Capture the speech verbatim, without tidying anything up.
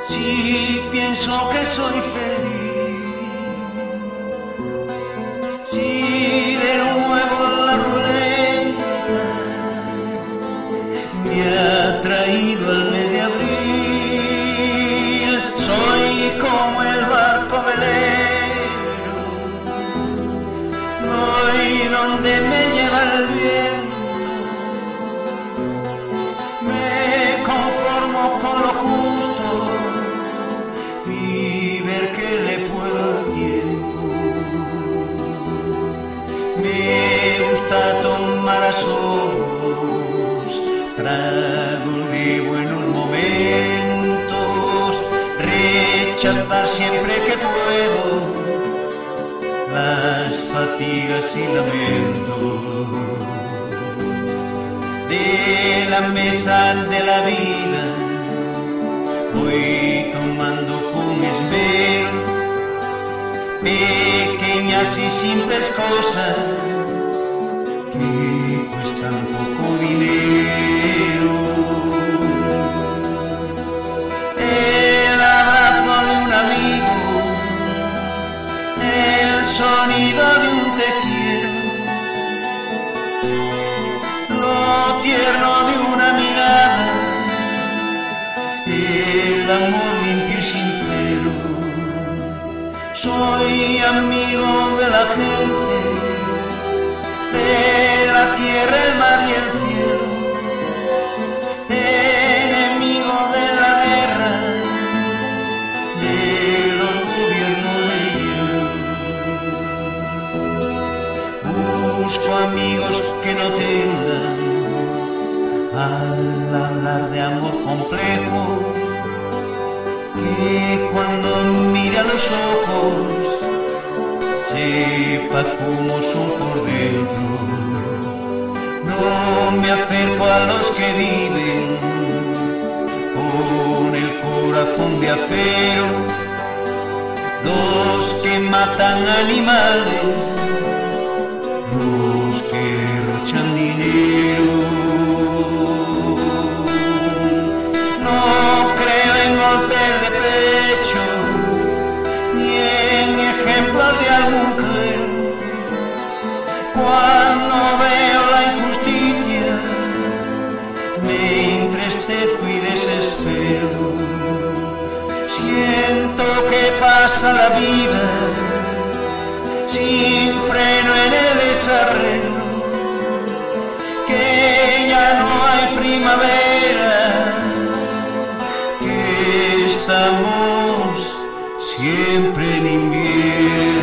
Si pienso que soy feliz, si de nuevo la ruleta me ha traído el mes de abril, soy como el barco velero, voy donde me lleva el viento, me conformo con lo justo y ver que le puedo al tiempo. Me gusta tomar a solos tragos de buenos momentos, rechazar siempre que puedo las fatigas y lamentos de la mesa de la vida. Voy tomando con esmero pequeñas y simples cosas que cuestan poco dinero. El abrazo de un amigo, el sonido de un te quiero, lo tierno de una mirada, el amor limpio y sincero. Soy amigo de la gente, de la tierra, el mar y el cielo, enemigo de la guerra, de los gobiernos de hielo. Busco amigos que no tengan, al hablar de amor complejo, que cuando mire a los ojos sepa cómo son por dentro. No me acerco a los que viven con el corazón de acero, los que matan animales, los que derrochan dinero. No creo en golpes de pecho, ni en ejemplos de algún clero. Cuando veo la injusticia, me entristezco y desespero. Siento que pasa la vida sin freno en el desarrollo, que ya no hay primavera, que estamos siempre en invierno.